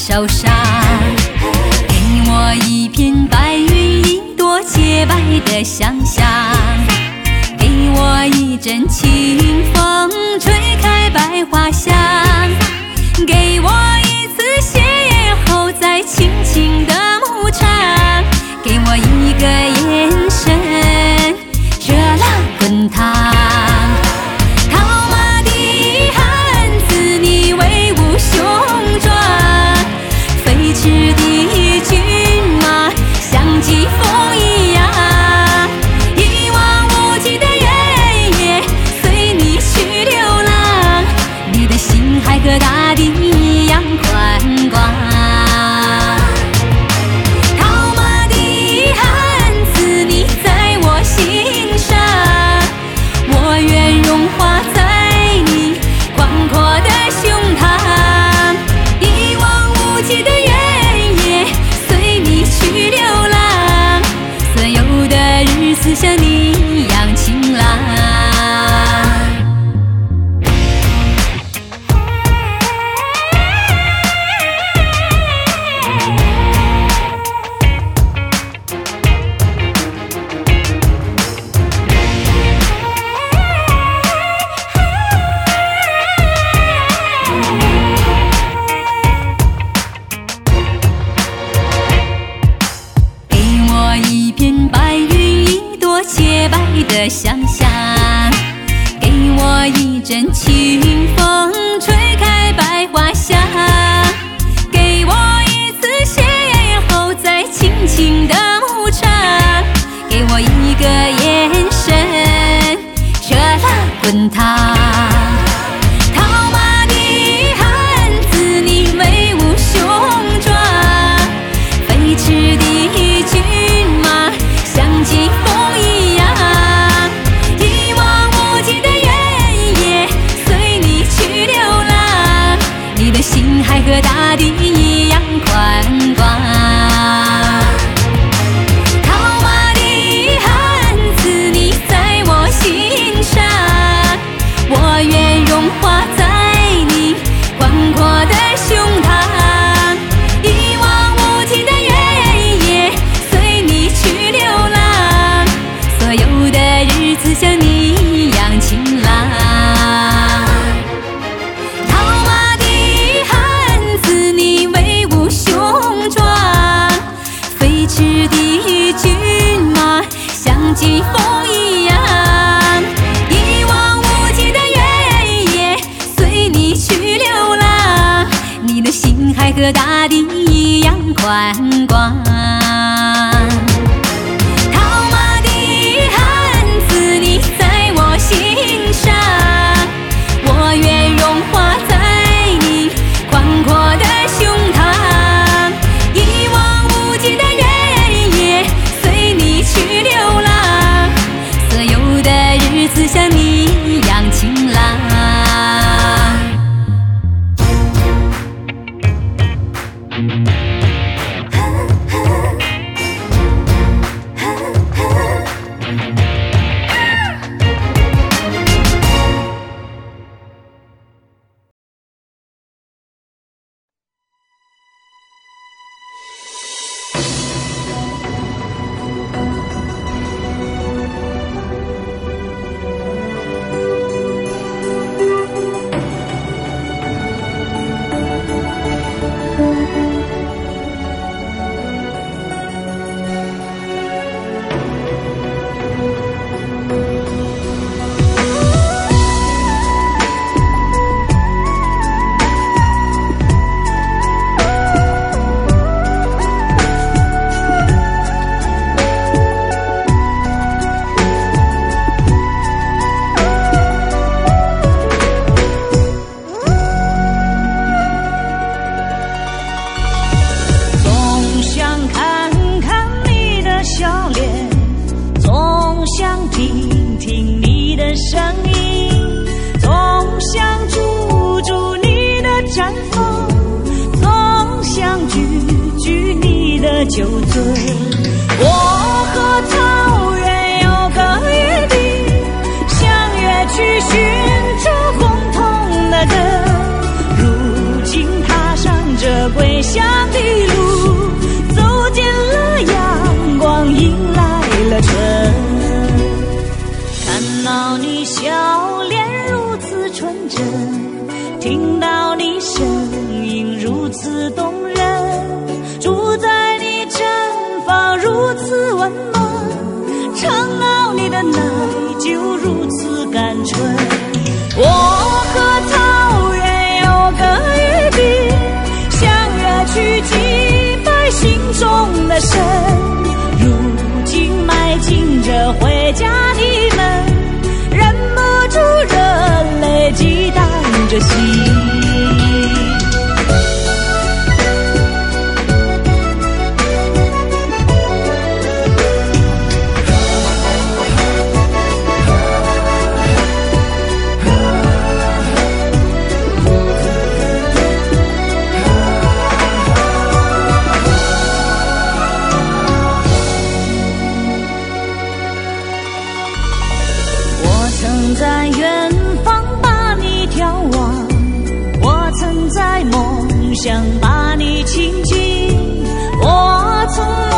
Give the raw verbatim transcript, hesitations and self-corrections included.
手上，给我一片白云，一朵洁白的想象，给我一阵清风，吹开百花香，给我一次邂逅，再轻轻的牧场，给我一个眼神，热浪滚烫。赤的骏马像疾风一样，一望无际的原野随你去流浪，你的心海和大地一样宽广。套马的汉子你在我心上，我愿融化在你广阔的胸膛，一望无际的去流浪，所有的日子像你一样晴朗。的想象，给我一阵清风，吹开百花香，给我一次邂逅，再轻轻的牧场，给我一个眼神，热浪滚烫。套马的汉子你威武雄壮，飞驰的骏马像疾风一样，心海和大地一样宽广。套马的汉子你在我心上，我愿融化在你广阔的胸膛，一望无际的原野随你去流浪，所有的日子像你一样晴朗。赤的骏马像疾风一样，一望无际的原野随你去流浪，你的心海和大地一样宽广。套马的汉子你在我心上，我愿融化在你广阔的胸膛，一望无际的去流浪，所有的日子像你一样晴朗。酒醉，我和草原有个约定，相约去寻找共同的根。如今踏上这归乡的春。看到你笑脸如此纯真，听到你声音如此动人，住在你正房如此温暖，尝到你的奶酒如此甘醇。我和草原有个约定，相约去祭拜心中的神，如今迈进这回家的门，忍不住热泪激荡着心。曾在远方把你眺望，我曾在梦想把你亲近，我从